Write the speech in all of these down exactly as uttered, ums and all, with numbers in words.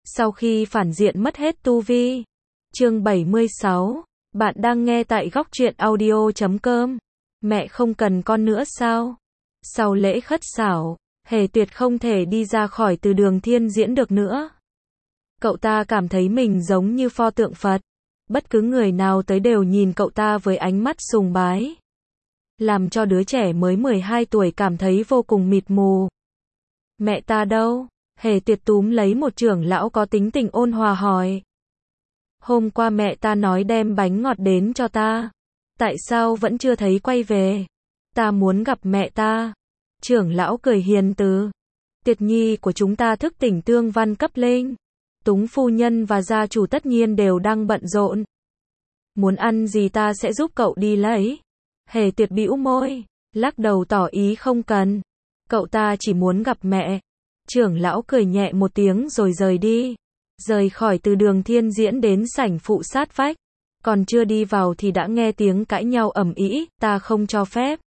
Sau khi phản diện mất hết tu vi. Chương bảy mươi sáu. Bạn đang nghe tại góc truyện audio chấm com. Mẹ không cần con nữa sao? Sau lễ khất xảo, Hề Tuyệt không thể đi ra khỏi từ đường thiên diễn được nữa. Cậu ta cảm thấy mình giống như pho tượng Phật. Bất cứ người nào tới đều nhìn cậu ta với ánh mắt sùng bái. Làm cho đứa trẻ mới mười hai tuổi cảm thấy vô cùng mịt mù. Mẹ ta đâu? Hề Tuyệt túm lấy một trưởng lão có tính tình ôn hòa hỏi. Hôm qua mẹ ta nói đem bánh ngọt đến cho ta. Tại sao vẫn chưa thấy quay về? Ta muốn gặp mẹ ta. Trưởng lão cười hiền từ. Tiệt nhi của chúng ta thức tỉnh tương văn cấp lên. Túng phu nhân và gia chủ tất nhiên đều đang bận rộn. Muốn ăn gì ta sẽ giúp cậu đi lấy. Hề Tuyệt bĩu môi, lắc đầu tỏ ý không cần. Cậu ta chỉ muốn gặp mẹ. Trưởng lão cười nhẹ một tiếng rồi rời đi. Rời khỏi từ đường thiên diễn đến sảnh phụ sát vách. Còn chưa đi vào thì đã nghe tiếng cãi nhau ầm ĩ, ta không cho phép.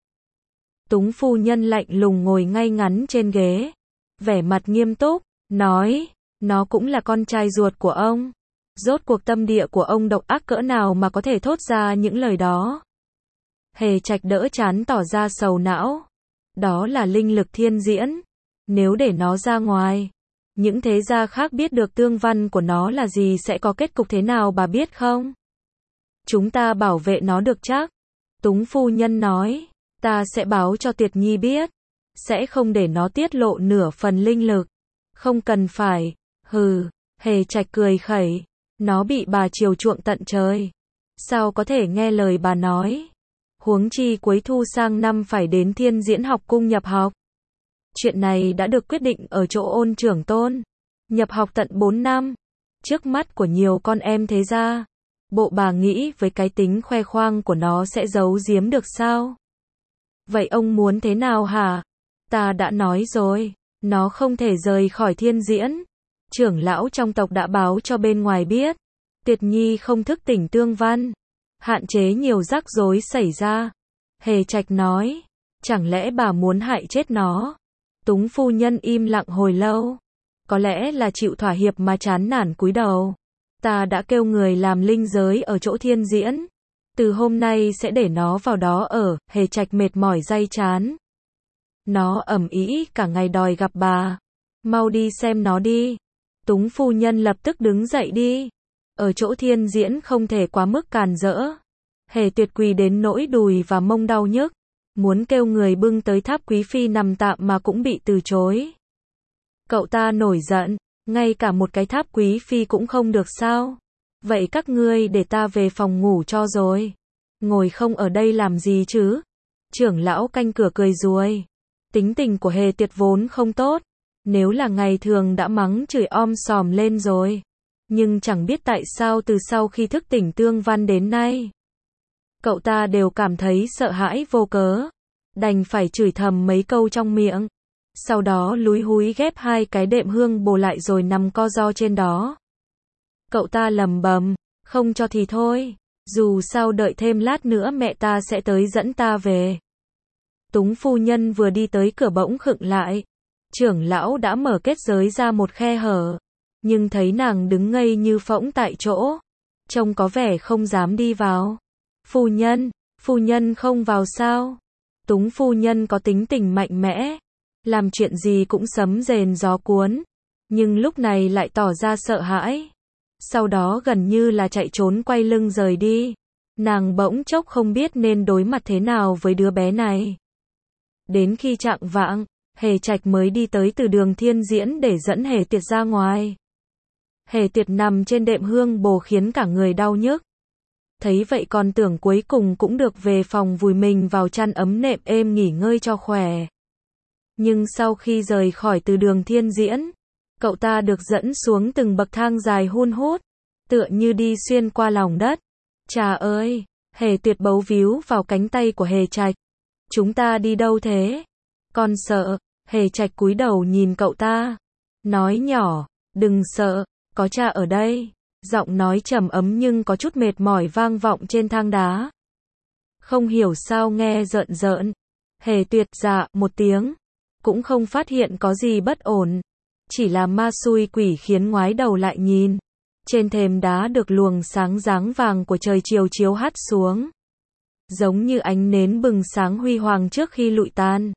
Túng phu nhân lạnh lùng ngồi ngay ngắn trên ghế. Vẻ mặt nghiêm túc, nói, nó cũng là con trai ruột của ông. Rốt cuộc tâm địa của ông độc ác cỡ nào mà có thể thốt ra những lời đó. Hề Trạch đỡ chán tỏ ra sầu não. Đó là linh lực thiên diễn. Nếu để nó ra ngoài, những thế gia khác biết được tương văn của nó là gì sẽ có kết cục thế nào bà biết không? Chúng ta bảo vệ nó được chắc. Túng phu nhân nói, ta sẽ báo cho Tiệt nhi biết. Sẽ không để nó tiết lộ nửa phần linh lực. Không cần phải, hừ, Hề Trạch cười khẩy. Nó bị bà chiều chuộng tận trời. Sao có thể nghe lời bà nói? Huống chi cuối thu sang năm phải đến Thiên Diễn học cung nhập học. Chuyện này đã được quyết định ở chỗ Ôn trưởng tôn. Nhập học tận bốn năm. Trước mắt của nhiều con em thế gia. Bộ bà nghĩ với cái tính khoe khoang của nó sẽ giấu giếm được sao? Vậy ông muốn thế nào hả? Ta đã nói rồi, nó không thể rời khỏi Thiên Diễn. Trưởng lão trong tộc đã báo cho bên ngoài biết. Tiệt nhi không thức tỉnh tương văn. Hạn chế nhiều rắc rối xảy ra. Hề Trạch nói, chẳng lẽ bà muốn hại chết nó? Túng phu nhân im lặng hồi lâu. Có lẽ là chịu thỏa hiệp mà chán nản cúi đầu. Ta đã kêu người làm linh giới ở chỗ Thiên Diễn. Từ hôm nay sẽ để nó vào đó ở. Hề Trạch mệt mỏi day chán. Nó ầm ĩ cả ngày đòi gặp bà. Mau đi xem nó đi. Túng phu nhân lập tức đứng dậy đi. Ở chỗ Thiên Diễn không thể quá mức càn rỡ. Hề Tuyệt quỳ đến nỗi đùi và mông đau nhức. Muốn kêu người bưng tới tháp quý phi nằm tạm mà cũng bị từ chối. Cậu ta nổi giận, ngay cả một cái tháp quý phi cũng không được sao? Vậy các ngươi để ta về phòng ngủ cho rồi. Ngồi không ở đây làm gì chứ? Trưởng lão canh cửa cười ruồi. Tính tình của Hề Tuyệt vốn không tốt. Nếu là ngày thường đã mắng chửi om sòm lên rồi. Nhưng chẳng biết tại sao từ sau khi thức tỉnh tương văn đến nay. Cậu ta đều cảm thấy sợ hãi vô cớ. Đành phải chửi thầm mấy câu trong miệng. Sau đó lúi húi ghép hai cái đệm hương bồ lại rồi nằm co ro trên đó. Cậu ta lầm bầm, không cho thì thôi. Dù sao đợi thêm lát nữa mẹ ta sẽ tới dẫn ta về. Túng phu nhân vừa đi tới cửa bỗng khựng lại. Trưởng lão đã mở kết giới ra một khe hở. Nhưng thấy nàng đứng ngây như phỗng tại chỗ. Trông có vẻ không dám đi vào. Phu nhân, phu nhân không vào sao? Túng phu nhân có tính tình mạnh mẽ. Làm chuyện gì cũng sấm rền gió cuốn. Nhưng lúc này lại tỏ ra sợ hãi. Sau đó gần như là chạy trốn quay lưng rời đi. Nàng bỗng chốc không biết nên đối mặt thế nào với đứa bé này. Đến khi chạng vạng, Hề Trạch mới đi tới từ đường Thiên Diễn để dẫn Hề Tuyệt ra ngoài. Hề Tuyệt nằm trên đệm hương bồ khiến cả người đau nhức. Thấy vậy còn tưởng cuối cùng cũng được về phòng vùi mình vào chăn ấm nệm êm nghỉ ngơi cho khỏe. Nhưng sau khi rời khỏi từ đường Thiên Diễn, cậu ta được dẫn xuống từng bậc thang dài hun hút, tựa như đi xuyên qua lòng đất. Chà ơi, Hề Tuyệt bấu víu vào cánh tay của Hề Trạch. Chúng ta đi đâu thế? Con sợ. Hề Trạch cúi đầu nhìn cậu ta. Nói nhỏ, đừng sợ, có cha ở đây. Giọng nói trầm ấm nhưng có chút mệt mỏi vang vọng trên thang đá. Không hiểu sao nghe rợn rợn. Hề Tuyệt dạ một tiếng. Cũng không phát hiện có gì bất ổn. chỉ là ma xui quỷ khiến ngoái đầu lại nhìn. Trên thềm đá được luồng sáng dáng vàng của trời chiều chiếu hắt xuống. Giống như ánh nến bừng sáng huy hoàng trước khi lụi tan.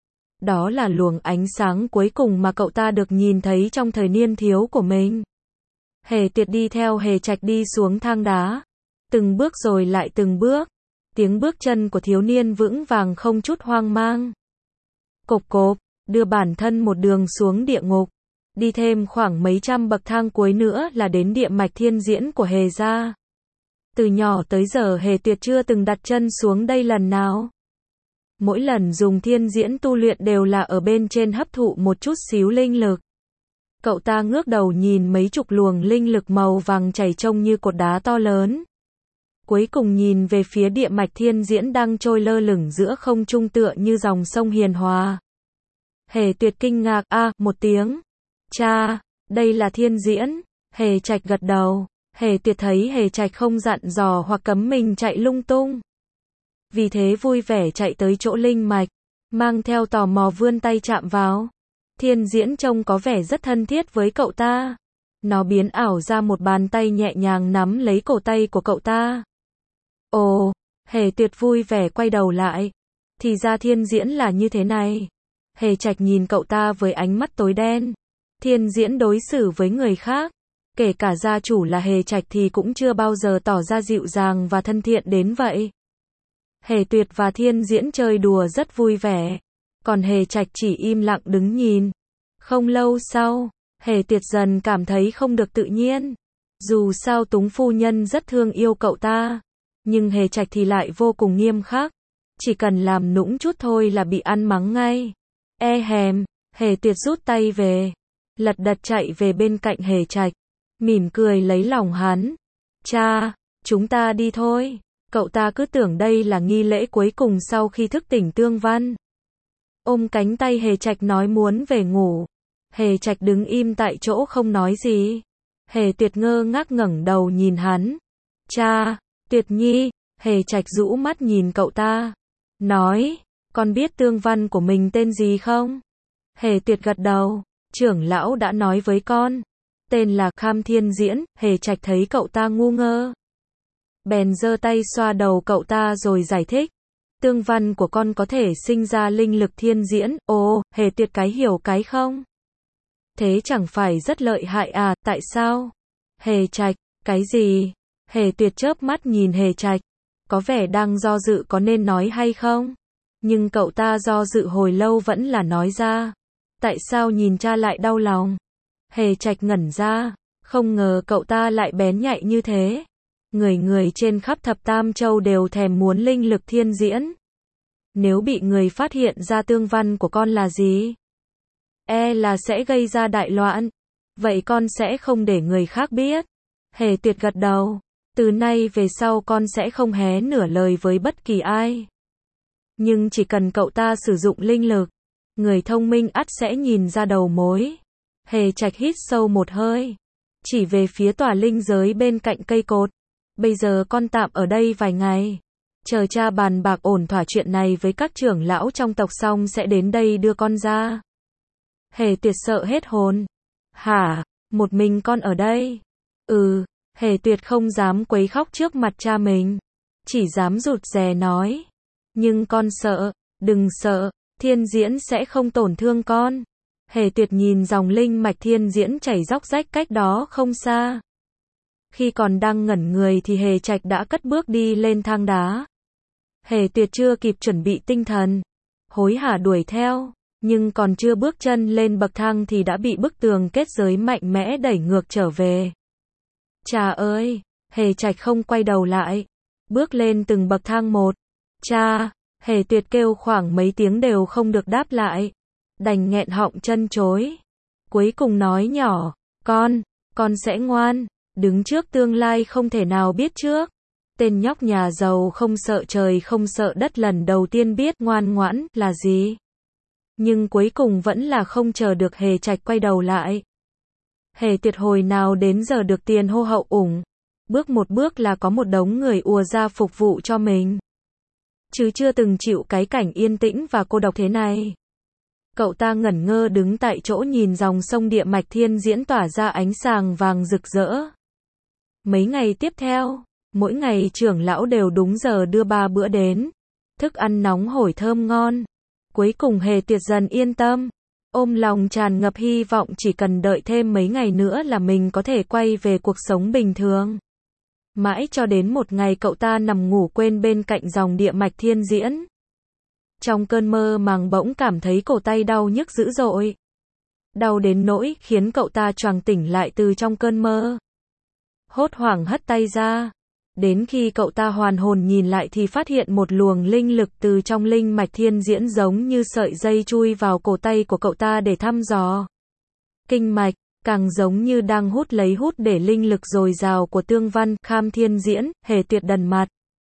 Đó là luồng ánh sáng cuối cùng mà cậu ta được nhìn thấy trong thời niên thiếu của mình. Hề Tuyệt đi theo Hề Trạch đi xuống thang đá. Từng bước rồi lại từng bước. Tiếng bước chân của thiếu niên vững vàng không chút hoang mang. Cộp cộp, đưa bản thân một đường xuống địa ngục. Đi thêm khoảng mấy trăm bậc thang cuối nữa là đến địa mạch thiên diễn của Hề gia. Từ nhỏ tới giờ Hề Tuyệt chưa từng đặt chân xuống đây lần nào. Mỗi lần dùng thiên diễn tu luyện đều là ở bên trên hấp thụ một chút xíu linh lực. Cậu ta ngước đầu nhìn mấy chục luồng linh lực màu vàng chảy trông như cột đá to lớn. Cuối cùng nhìn về phía địa mạch thiên diễn đang trôi lơ lửng giữa không trung tựa như dòng sông hiền hòa. Hề Tuyệt kinh ngạc a một tiếng. Cha, đây là thiên diễn. Hề Trạch gật đầu. Hề Tuyệt thấy Hề Trạch không dặn dò hoặc cấm mình chạy lung tung. Vì thế vui vẻ chạy tới chỗ linh mạch, mang theo tò mò vươn tay chạm vào. Thiên diễn trông có vẻ rất thân thiết với cậu ta. Nó biến ảo ra một bàn tay nhẹ nhàng nắm lấy cổ tay của cậu ta. Ồ, Hề Tuyệt vui vẻ quay đầu lại. Thì ra thiên diễn là như thế này. Hề Trạch nhìn cậu ta với ánh mắt tối đen. Thiên diễn đối xử với người khác, kể cả gia chủ là Hề Trạch thì cũng chưa bao giờ tỏ ra dịu dàng và thân thiện đến vậy. Hề Tuyệt và thiên diễn chơi đùa rất vui vẻ. Còn Hề Trạch chỉ im lặng đứng nhìn. Không lâu sau, Hề Tuyệt dần cảm thấy không được tự nhiên. Dù sao Túng phu nhân rất thương yêu cậu ta, nhưng Hề Trạch thì lại vô cùng nghiêm khắc. Chỉ cần làm nũng chút thôi là bị ăn mắng ngay. E hèm, Hề Tuyệt rút tay về, lật đật chạy về bên cạnh Hề Trạch, mỉm cười lấy lòng hắn. Cha, chúng ta đi thôi. Cậu ta cứ tưởng đây là nghi lễ cuối cùng sau khi thức tỉnh Tương Văn. Ôm cánh tay Hề Trạch nói muốn về ngủ. Hề Trạch đứng im tại chỗ không nói gì. Hề Tuyệt ngơ ngác ngẩng đầu nhìn hắn. Cha, Tuyệt Nhi. Hề Trạch rũ mắt nhìn cậu ta, nói, con biết Tương Văn của mình tên gì không? Hề Tuyệt gật đầu, trưởng lão đã nói với con. Tên là Kham Thiên Diễn. Hề Trạch thấy cậu ta ngu ngơ, bèn giơ tay xoa đầu cậu ta rồi giải thích. Tương Văn của con có thể sinh ra linh lực thiên diễn. Ồ, Hề Tuyệt cái hiểu cái không? Thế chẳng phải rất lợi hại à, tại sao? Hề Trạch, cái gì? Hề Tuyệt chớp mắt nhìn Hề Trạch, có vẻ đang do dự có nên nói hay không. Nhưng cậu ta do dự hồi lâu vẫn là nói ra. Tại sao nhìn cha lại đau lòng? Hề Trạch ngẩn ra, không ngờ cậu ta lại bén nhạy như thế. Người người trên khắp thập tam châu đều thèm muốn linh lực thiên diễn. Nếu bị người phát hiện ra tương văn của con là gì, e là sẽ gây ra đại loạn. Vậy con sẽ không để người khác biết. Hề Tuyệt gật đầu. Từ nay về sau con sẽ không hé nửa lời với bất kỳ ai. Nhưng chỉ cần cậu ta sử dụng linh lực, người thông minh ắt sẽ nhìn ra đầu mối. Hề Trạch hít sâu một hơi, chỉ về phía tòa linh giới bên cạnh cây cột. Bây giờ con tạm ở đây vài ngày, chờ cha bàn bạc ổn thỏa chuyện này với các trưởng lão trong tộc xong sẽ đến đây đưa con ra. Hề Tuyệt sợ hết hồn. Hả? Một mình con ở đây? Ừ. Hề Tuyệt không dám quấy khóc trước mặt cha mình, chỉ dám rụt rè nói. Nhưng con sợ. Đừng sợ, thiên diễn sẽ không tổn thương con. Hề Tuyệt nhìn dòng linh mạch thiên diễn chảy róc rách cách đó không xa. Khi còn đang ngẩn người thì Hề Trạch đã cất bước đi lên thang đá. Hề Tuyệt chưa kịp chuẩn bị tinh thần, hối hả đuổi theo, nhưng còn chưa bước chân lên bậc thang thì đã bị bức tường kết giới mạnh mẽ đẩy ngược trở về. Cha ơi! Hề Trạch không quay đầu lại, bước lên từng bậc thang một. Cha! Hề Tuyệt kêu khoảng mấy tiếng đều không được đáp lại, đành nghẹn họng chân chối. Cuối cùng nói nhỏ, con, con sẽ ngoan. Đứng trước tương lai không thể nào biết trước. Tên nhóc nhà giàu không sợ trời không sợ đất lần đầu tiên biết ngoan ngoãn là gì. Nhưng cuối cùng vẫn là không chờ được Hề Trạch quay đầu lại. Hề Tuyệt hồi nào đến giờ được tiền hô hậu ủng. Bước một bước là có một đống người ùa ra phục vụ cho mình. Chứ chưa từng chịu cái cảnh yên tĩnh và cô độc thế này. Cậu ta ngẩn ngơ đứng tại chỗ nhìn dòng sông địa mạch thiên diễn tỏa ra ánh sáng vàng rực rỡ. Mấy ngày tiếp theo, mỗi ngày trưởng lão đều đúng giờ đưa ba bữa đến. Thức ăn nóng hổi thơm ngon. Cuối cùng Hề Tuyệt dần yên tâm. Ôm lòng tràn ngập hy vọng chỉ cần đợi thêm mấy ngày nữa là mình có thể quay về cuộc sống bình thường. Mãi cho đến một ngày cậu ta nằm ngủ quên bên cạnh dòng địa mạch thiên diễn. Trong cơn mơ màng bỗng cảm thấy cổ tay đau nhức dữ dội. Đau đến nỗi khiến cậu ta choàng tỉnh lại từ trong cơn mơ. Hốt hoảng hất tay ra. Đến khi cậu ta hoàn hồn nhìn lại thì phát hiện một luồng linh lực từ trong linh mạch thiên diễn giống như sợi dây chui vào cổ tay của cậu ta để thăm dò. Kinh mạch, càng giống như đang hút lấy hút để linh lực dồi dào của tương văn, kham thiên diễn, Hề Tuyệt đần mặt.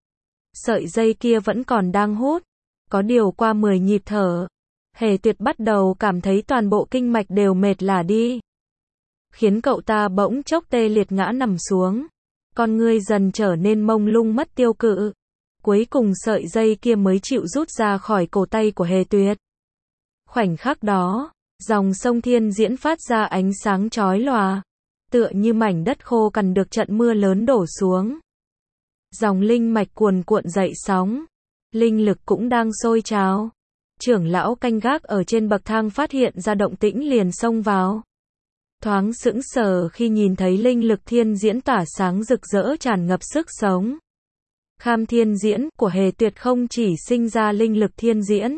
Sợi dây kia vẫn còn đang hút. Có điều qua mười nhịp thở, Hề Tuyệt bắt đầu cảm thấy toàn bộ kinh mạch đều mệt lả đi. Khiến cậu ta bỗng chốc tê liệt ngã nằm xuống. Con ngươi dần trở nên mông lung mất tiêu cự. Cuối cùng sợi dây kia mới chịu rút ra khỏi cổ tay của Hề Tuyệt. Khoảnh khắc đó, dòng sông thiên diễn phát ra ánh sáng chói lòa. Tựa như mảnh đất khô cằn được trận mưa lớn đổ xuống. Dòng linh mạch cuồn cuộn dậy sóng. Linh lực cũng đang sôi trào. Trưởng lão canh gác ở trên bậc thang phát hiện ra động tĩnh liền xông vào. Thoáng sững sờ khi nhìn thấy linh lực thiên diễn tỏa sáng rực rỡ tràn ngập sức sống. Kham thiên diễn của Hề Tuyệt không chỉ sinh ra linh lực thiên diễn,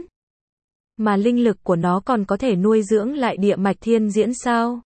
mà linh lực của nó còn có thể nuôi dưỡng lại địa mạch thiên diễn sao?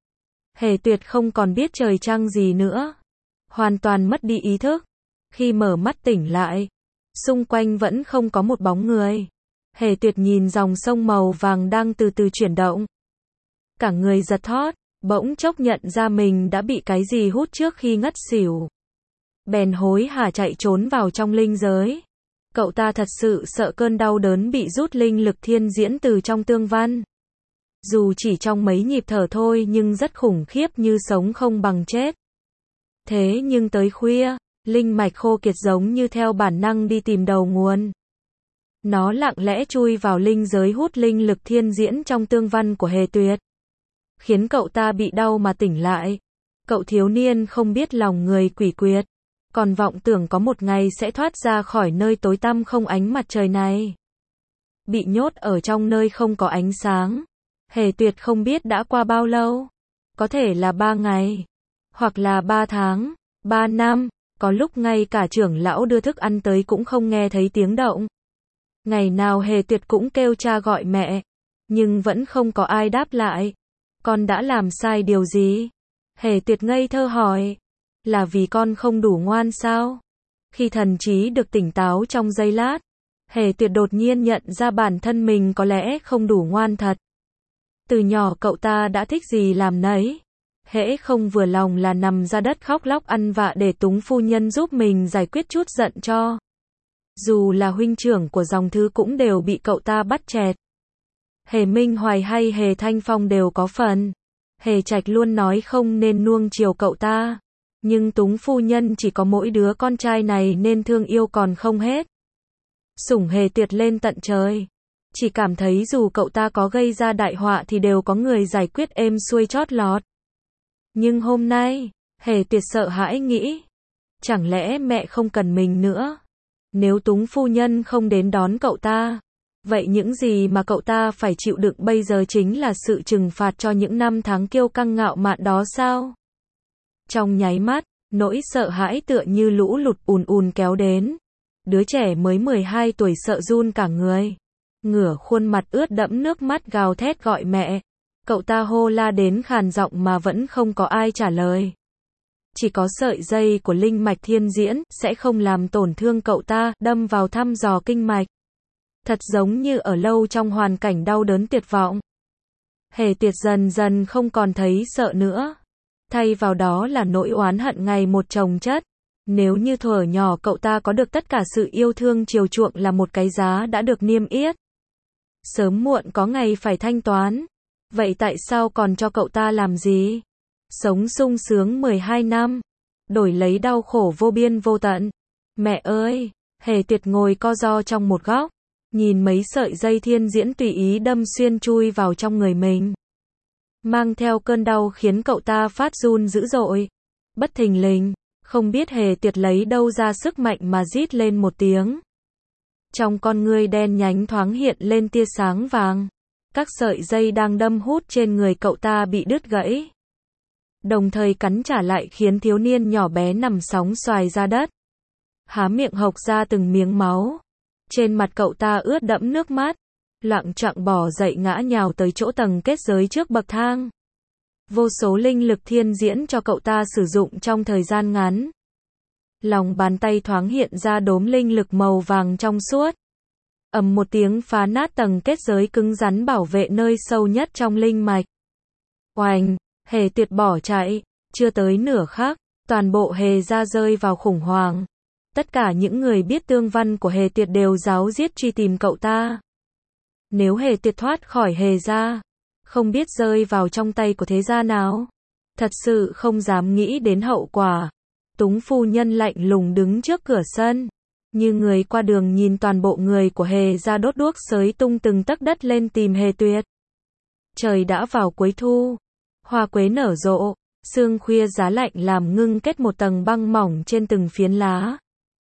Hề Tuyệt không còn biết trời trăng gì nữa. Hoàn toàn mất đi ý thức. Khi mở mắt tỉnh lại, xung quanh vẫn không có một bóng người. Hề Tuyệt nhìn dòng sông màu vàng đang từ từ chuyển động. Cả người giật thót, bỗng chốc nhận ra mình đã bị cái gì hút trước khi ngất xỉu. Bèn hối hả chạy trốn vào trong linh giới. Cậu ta thật sự sợ cơn đau đớn bị rút linh lực thiên diễn từ trong tương văn. Dù chỉ trong mấy nhịp thở thôi nhưng rất khủng khiếp như sống không bằng chết. Thế nhưng tới khuya, linh mạch khô kiệt giống như theo bản năng đi tìm đầu nguồn. Nó lặng lẽ chui vào linh giới hút linh lực thiên diễn trong tương văn của Hề Tuyệt. Khiến cậu ta bị đau mà tỉnh lại. Cậu thiếu niên không biết lòng người quỷ quyệt. Còn vọng tưởng có một ngày sẽ thoát ra khỏi nơi tối tăm không ánh mặt trời này. Bị nhốt ở trong nơi không có ánh sáng. Hề Tuyệt không biết đã qua bao lâu. Có thể là ba ngày. Hoặc là ba tháng. Ba năm. Có lúc ngay cả trưởng lão đưa thức ăn tới cũng không nghe thấy tiếng động. Ngày nào Hề Tuyệt cũng kêu cha gọi mẹ. Nhưng vẫn không có ai đáp lại. Con đã làm sai điều gì? Hề Tuyệt ngây thơ hỏi. Là vì con không đủ ngoan sao? Khi thần trí được tỉnh táo trong giây lát, Hề Tuyệt đột nhiên nhận ra bản thân mình có lẽ không đủ ngoan thật. Từ nhỏ cậu ta đã thích gì làm nấy. Hễ không vừa lòng là nằm ra đất khóc lóc ăn vạ để Túng phu nhân giúp mình giải quyết chút giận cho. Dù là huynh trưởng của dòng thứ cũng đều bị cậu ta bắt chẹt. Hề Minh Hoài hay Hề Thanh Phong đều có phần. Hề Trạch luôn nói không nên nuông chiều cậu ta. Nhưng Túng phu nhân chỉ có mỗi đứa con trai này nên thương yêu còn không hết. Sủng Hề Tuyệt lên tận trời. Chỉ cảm thấy dù cậu ta có gây ra đại họa thì đều có người giải quyết êm xuôi chót lọt. Nhưng hôm nay, Hề Tuyệt sợ hãi nghĩ. Chẳng lẽ mẹ không cần mình nữa? Nếu Túng phu nhân không đến đón cậu ta, vậy những gì mà cậu ta phải chịu đựng bây giờ chính là sự trừng phạt cho những năm tháng kiêu căng ngạo mạn đó sao? Trong nháy mắt, nỗi sợ hãi tựa như lũ lụt ùn ùn kéo đến. Đứa trẻ mới mười hai tuổi sợ run cả người. Ngửa khuôn mặt ướt đẫm nước mắt gào thét gọi mẹ. Cậu ta hô la đến khàn giọng mà vẫn không có ai trả lời. Chỉ có sợi dây của linh mạch thiên diễn sẽ không làm tổn thương cậu ta, đâm vào thăm dò kinh mạch. Thật giống như ở lâu trong hoàn cảnh đau đớn tuyệt vọng. Hề Tuyệt dần dần không còn thấy sợ nữa. Thay vào đó là nỗi oán hận ngày một chồng chất. Nếu như thuở nhỏ cậu ta có được tất cả sự yêu thương chiều chuộng là một cái giá đã được niêm yết. Sớm muộn có ngày phải thanh toán. Vậy tại sao còn cho cậu ta làm gì? Sống sung sướng mười hai năm. Đổi lấy đau khổ vô biên vô tận. Mẹ ơi! Hề Tuyệt ngồi co ro trong một góc. nhìn mấy sợi dây thiên diễn tùy ý đâm xuyên chui vào trong người mình. Mang theo cơn đau khiến cậu ta phát run dữ dội. Bất thình lình, không biết Hề Tiệt lấy đâu ra sức mạnh mà rít lên một tiếng. Trong con ngươi đen nhánh thoáng hiện lên tia sáng vàng. Các sợi dây đang đâm hút trên người cậu ta bị đứt gãy. Đồng thời cắn trả lại khiến thiếu niên nhỏ bé nằm sóng xoài ra đất. Há miệng hộc ra từng miếng máu. Trên mặt cậu ta ướt đẫm nước mắt. Loạng choạng bò dậy ngã nhào tới chỗ tầng kết giới trước bậc thang. Vô số linh lực thiên diễn cho cậu ta sử dụng trong thời gian ngắn. Lòng bàn tay thoáng hiện ra đốm linh lực màu vàng trong suốt. Ầm một tiếng phá nát tầng kết giới cứng rắn bảo vệ nơi sâu nhất trong linh mạch. Oành, Hề Tiệt bỏ chạy, chưa tới nửa khắc, toàn bộ Hề gia rơi vào khủng hoảng. Tất cả những người biết tương văn của Hề Tiệt đều ráo riết truy tìm cậu ta. Nếu Hề Tiệt thoát khỏi Hề gia, không biết rơi vào trong tay của thế gia nào. Thật sự không dám nghĩ đến hậu quả. Túng phu nhân lạnh lùng đứng trước cửa sân. Như người qua đường nhìn toàn bộ người của Hề gia đốt đuốc xới tung từng tấc đất lên tìm Hề Tuyệt. Trời đã vào cuối thu. Hoa quế nở rộ. Sương khuya giá lạnh làm ngưng kết một tầng băng mỏng trên từng phiến lá.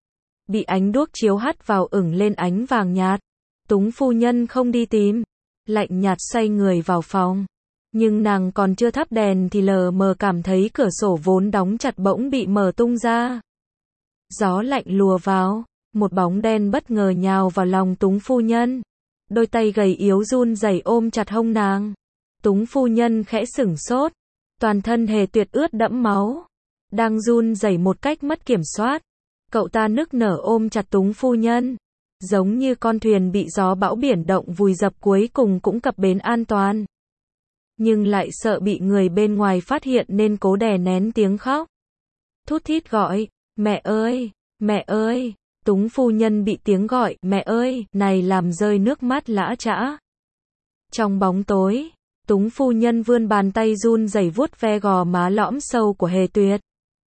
Bị ánh đuốc chiếu hắt vào ửng lên ánh vàng nhạt. Túng phu nhân không đi tìm. Lạnh nhạt xoay người vào phòng. Nhưng nàng còn chưa thắp đèn thì lờ mờ cảm thấy cửa sổ vốn đóng chặt bỗng bị mở tung ra. Gió lạnh lùa vào. Một bóng đen bất ngờ nhào vào lòng Túng phu nhân. Đôi tay gầy yếu run rẩy ôm chặt hông nàng. Túng phu nhân khẽ sửng sốt. Toàn thân Hề Tuyệt ướt đẫm máu. Đang run rẩy một cách mất kiểm soát. Cậu ta nức nở ôm chặt Túng phu nhân. Giống như con thuyền bị gió bão biển động vùi dập cuối cùng cũng cập bến an toàn. Nhưng lại sợ bị người bên ngoài phát hiện nên cố đè nén tiếng khóc. Thút thít gọi, mẹ ơi, mẹ ơi. Túng phu nhân bị tiếng gọi, mẹ ơi, này làm rơi nước mắt lã chã. Trong bóng tối, Túng phu nhân vươn bàn tay run rẩy vuốt ve gò má lõm sâu của Hề Tuyệt.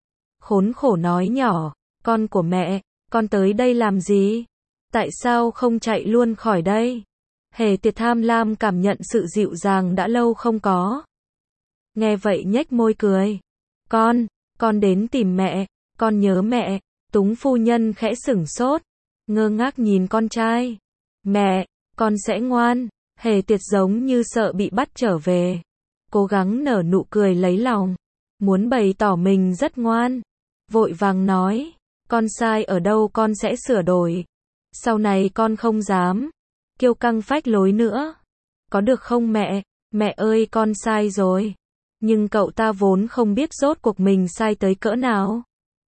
Khốn khổ nói nhỏ, con của mẹ, con tới đây làm gì? Tại sao không chạy luôn khỏi đây? Hề Tuyệt tham lam cảm nhận sự dịu dàng đã lâu không có. Nghe vậy nhếch môi cười. Con, con đến tìm mẹ, con nhớ mẹ. Túng phu nhân khẽ sửng sốt, ngơ ngác nhìn con trai. Mẹ, con sẽ ngoan. Hề Tuyệt giống như sợ bị bắt trở về. Cố gắng nở nụ cười lấy lòng. Muốn bày tỏ mình rất ngoan. Vội vàng nói, con sai ở đâu con sẽ sửa đổi. Sau này con không dám kiêu căng phách lối nữa. Có được không mẹ? Mẹ ơi con sai rồi. Nhưng cậu ta vốn không biết rốt cuộc mình sai tới cỡ nào.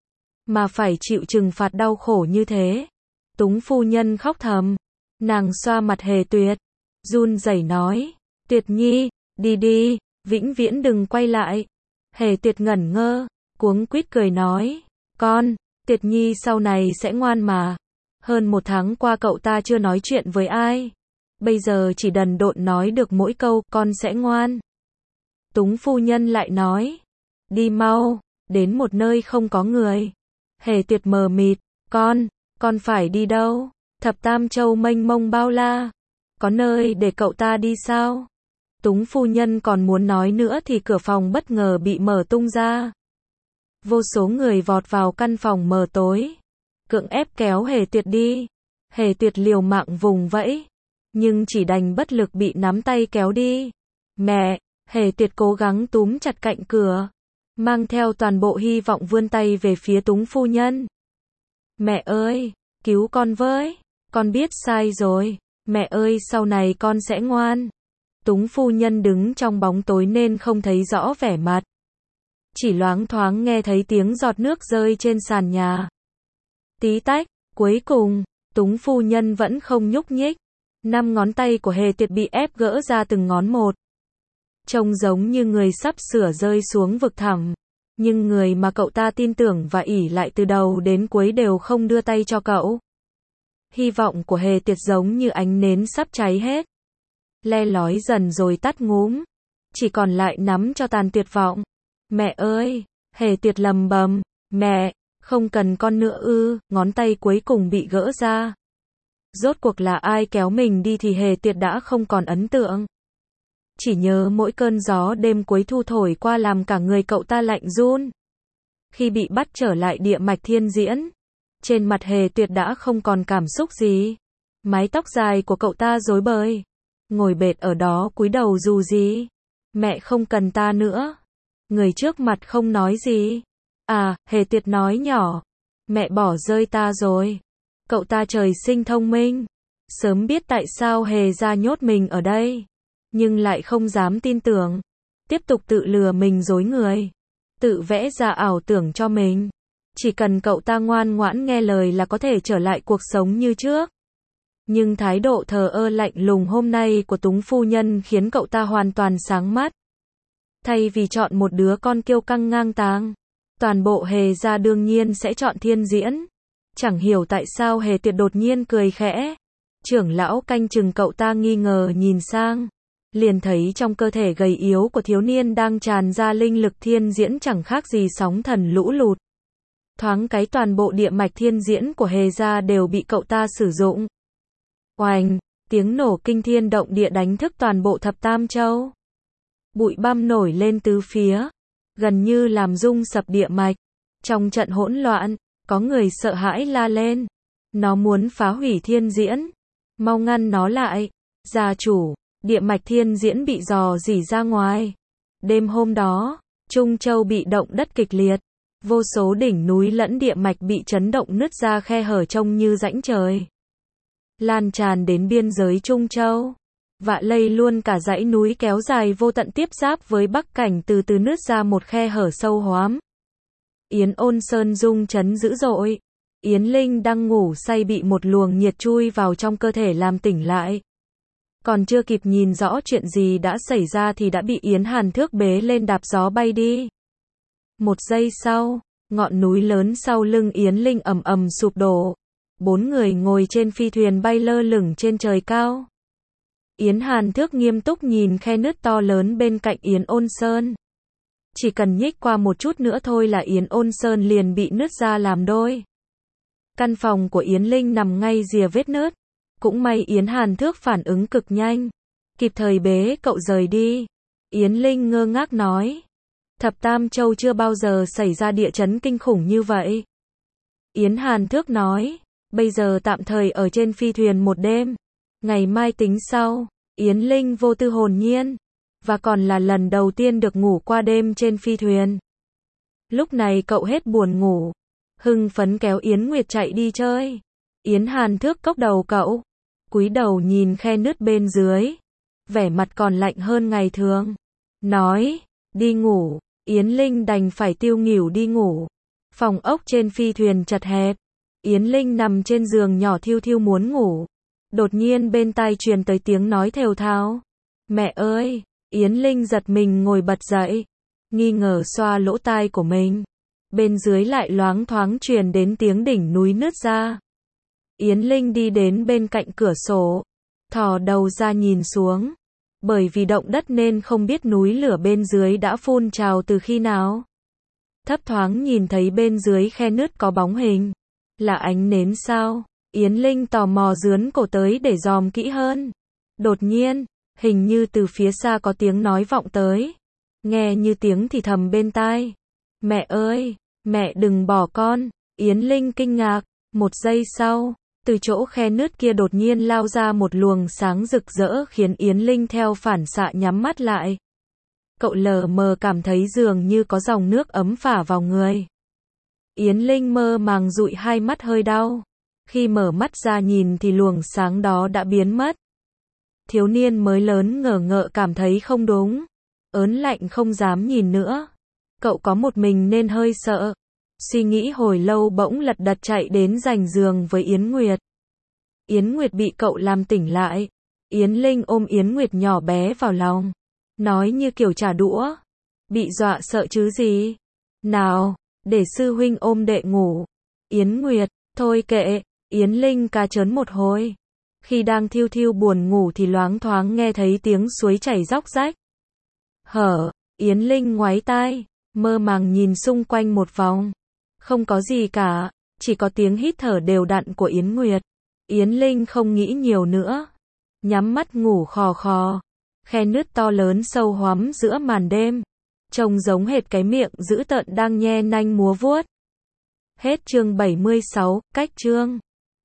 Mà phải chịu trừng phạt đau khổ như thế. Túng phu nhân khóc thầm. Nàng xoa mặt Hề Tuyệt. Run rẩy nói. Tuyệt nhi, đi đi, vĩnh viễn đừng quay lại. Hề Tuyệt ngẩn ngơ, cuống quýt cười nói. Con, Tuyệt nhi sau này sẽ ngoan mà. Hơn một tháng qua cậu ta chưa nói chuyện với ai. Bây giờ chỉ đần độn nói được mỗi câu, con sẽ ngoan. Túng phu nhân lại nói. Đi mau, đến một nơi không có người. Hề Tuyệt mờ mịt. Con, con phải đi đâu? Thập Tam Châu mênh mông bao la. Có nơi để cậu ta đi sao? Túng phu nhân còn muốn nói nữa thì cửa phòng bất ngờ bị mở tung ra. Vô số người vọt vào căn phòng mờ tối. Cưỡng ép kéo Hề Tuyệt đi. Hề Tuyệt liều mạng vùng vẫy. Nhưng chỉ đành bất lực bị nắm tay kéo đi. Mẹ, Hề Tuyệt cố gắng túm chặt cạnh cửa. Mang theo toàn bộ hy vọng vươn tay về phía Túng phu nhân. Mẹ ơi, cứu con với. Con biết sai rồi. Mẹ ơi sau này con sẽ ngoan. Túng phu nhân đứng trong bóng tối nên không thấy rõ vẻ mặt. Chỉ loáng thoáng nghe thấy tiếng giọt nước rơi trên sàn nhà. Tí tách, cuối cùng, Túng phu nhân vẫn không nhúc nhích. Năm ngón tay của Hề Tuyệt bị ép gỡ ra từng ngón một. Trông giống như người sắp sửa rơi xuống vực thẳm. Nhưng người mà cậu ta tin tưởng và ỷ lại từ đầu đến cuối đều không đưa tay cho cậu. Hy vọng của Hề Tuyệt giống như ánh nến sắp cháy hết. Le lói dần rồi tắt ngúm. Chỉ còn lại nắm cho tàn tuyệt vọng. Mẹ ơi, Hề Tuyệt lầm bầm. Mẹ, không cần con nữa ư, ngón tay cuối cùng bị gỡ ra. Rốt cuộc là ai kéo mình đi thì Hề Tuyệt đã không còn ấn tượng. Chỉ nhớ mỗi cơn gió đêm cuối thu thổi qua làm cả người cậu ta lạnh run. Khi bị bắt trở lại địa mạch thiên diễn, trên mặt Hề Tuyệt đã không còn cảm xúc gì. Mái tóc dài của cậu ta rối bời, ngồi bệt ở đó cúi đầu dù gì. Mẹ không cần ta nữa. Người trước mặt không nói gì. À, Hề Tuyệt nói nhỏ. Mẹ bỏ rơi ta rồi. Cậu ta trời sinh thông minh. Sớm biết tại sao Hề gia nhốt mình ở đây. Nhưng lại không dám tin tưởng. Tiếp tục tự lừa mình dối người. Tự vẽ ra ảo tưởng cho mình. Chỉ cần cậu ta ngoan ngoãn nghe lời là có thể trở lại cuộc sống như trước. Nhưng thái độ thờ ơ lạnh lùng hôm nay của Túng phu nhân khiến cậu ta hoàn toàn sáng mắt. Thay vì chọn một đứa con kiêu căng ngang tàng, toàn bộ Hề gia đương nhiên sẽ chọn Thiên Diễn. Chẳng hiểu tại sao Hề Tuyệt đột nhiên cười khẽ. Trưởng lão canh chừng cậu ta nghi ngờ nhìn sang, liền thấy trong cơ thể gầy yếu của thiếu niên đang tràn ra linh lực thiên diễn chẳng khác gì sóng thần lũ lụt. Thoáng cái toàn bộ địa mạch thiên diễn của Hề gia đều bị cậu ta sử dụng. Oành, tiếng nổ kinh thiên động địa đánh thức toàn bộ thập tam châu. Bụi băm nổi lên tứ phía, gần như làm rung sập địa mạch. Trong trận hỗn loạn, có người sợ hãi la lên. Nó muốn phá hủy thiên diễn. Mau ngăn nó lại. Gia chủ, địa mạch thiên diễn bị dò dỉ ra ngoài. Đêm hôm đó, Trung Châu bị động đất kịch liệt. Vô số đỉnh núi lẫn địa mạch bị chấn động nứt ra khe hở trông như rãnh trời. Lan tràn đến biên giới Trung Châu. Vạ lây luôn cả dãy núi kéo dài vô tận tiếp giáp với Bắc Cảnh từ từ nứt ra một khe hở sâu hoắm. Yến Ôn Sơn rung chấn dữ dội. Yến Linh đang ngủ say bị một luồng nhiệt chui vào trong cơ thể làm tỉnh lại. Còn chưa kịp nhìn rõ chuyện gì đã xảy ra thì đã bị Yến Hàn Thước bế lên đạp gió bay đi. Một giây sau, ngọn núi lớn sau lưng Yến Linh ầm ầm sụp đổ. Bốn người ngồi trên phi thuyền bay lơ lửng trên trời cao. Yến Hàn Thước nghiêm túc nhìn khe nứt to lớn bên cạnh Yến Ôn Sơn. Chỉ cần nhích qua một chút nữa thôi là Yến Ôn Sơn liền bị nứt ra làm đôi. Căn phòng của Yến Linh nằm ngay rìa vết nứt. Cũng may Yến Hàn Thước phản ứng cực nhanh, kịp thời bế cậu rời đi. Yến Linh ngơ ngác nói. Thập Tam Châu chưa bao giờ xảy ra địa chấn kinh khủng như vậy. Yến Hàn Thước nói. Bây giờ tạm thời ở trên phi thuyền một đêm. Ngày mai tính sau. Yến Linh vô tư hồn nhiên. Và còn là lần đầu tiên được ngủ qua đêm trên phi thuyền. Lúc này cậu hết buồn ngủ. Hưng phấn kéo Yến Nguyệt chạy đi chơi. Yến Hàn Thước cốc đầu cậu. Cúi đầu nhìn khe nứt bên dưới. Vẻ mặt còn lạnh hơn ngày thường. Nói. Đi ngủ. Yến Linh đành phải tiêu nghỉu đi ngủ. Phòng ốc trên phi thuyền chật hẹp. Yến Linh nằm trên giường nhỏ thiêu thiêu muốn ngủ. Đột nhiên bên tai truyền tới tiếng nói thều thào. Mẹ ơi! Yến Linh giật mình ngồi bật dậy. Nghi ngờ xoa lỗ tai của mình. Bên dưới lại loáng thoáng truyền đến tiếng đỉnh núi nứt ra. Yến Linh đi đến bên cạnh cửa sổ. Thò đầu ra nhìn xuống. Bởi vì động đất nên không biết núi lửa bên dưới đã phun trào từ khi nào. Thấp thoáng nhìn thấy bên dưới khe nứt có bóng hình. Là ánh nến sao? Yến Linh tò mò dướn cổ tới để dòm kỹ hơn. Đột nhiên, hình như từ phía xa có tiếng nói vọng tới. Nghe như tiếng thì thầm bên tai. Mẹ ơi! Mẹ đừng bỏ con! Yến Linh kinh ngạc. Một giây sau, từ chỗ khe nứt kia đột nhiên lao ra một luồng sáng rực rỡ khiến Yến Linh theo phản xạ nhắm mắt lại. Cậu lờ mờ cảm thấy dường như có dòng nước ấm phả vào người. Yến Linh mơ màng dụi hai mắt hơi đau. Khi mở mắt ra nhìn thì luồng sáng đó đã biến mất. Thiếu niên mới lớn ngờ ngợ cảm thấy không đúng. Ớn lạnh không dám nhìn nữa. Cậu có một mình nên hơi sợ. Suy nghĩ hồi lâu bỗng lật đật chạy đến giành giường với Yến Nguyệt. Yến Nguyệt bị cậu làm tỉnh lại. Yến Linh ôm Yến Nguyệt nhỏ bé vào lòng. Nói như kiểu trả đũa. Bị dọa sợ chứ gì. Nào, để sư huynh ôm đệ ngủ. Yến Nguyệt, thôi kệ. Yến Linh ca trớn một hồi. Khi đang thiêu thiêu buồn ngủ thì loáng thoáng nghe thấy tiếng suối chảy róc rách. Hở, Yến Linh ngoáy tai, mơ màng nhìn xung quanh một vòng. Không có gì cả, chỉ có tiếng hít thở đều đặn của Yến Nguyệt. Yến Linh không nghĩ nhiều nữa. Nhắm mắt ngủ khò khò. Khe nứt to lớn sâu hoắm giữa màn đêm. Trông giống hệt cái miệng dữ tợn đang nhe nanh múa vuốt. Hết chương bảy mươi sáu, cách chương.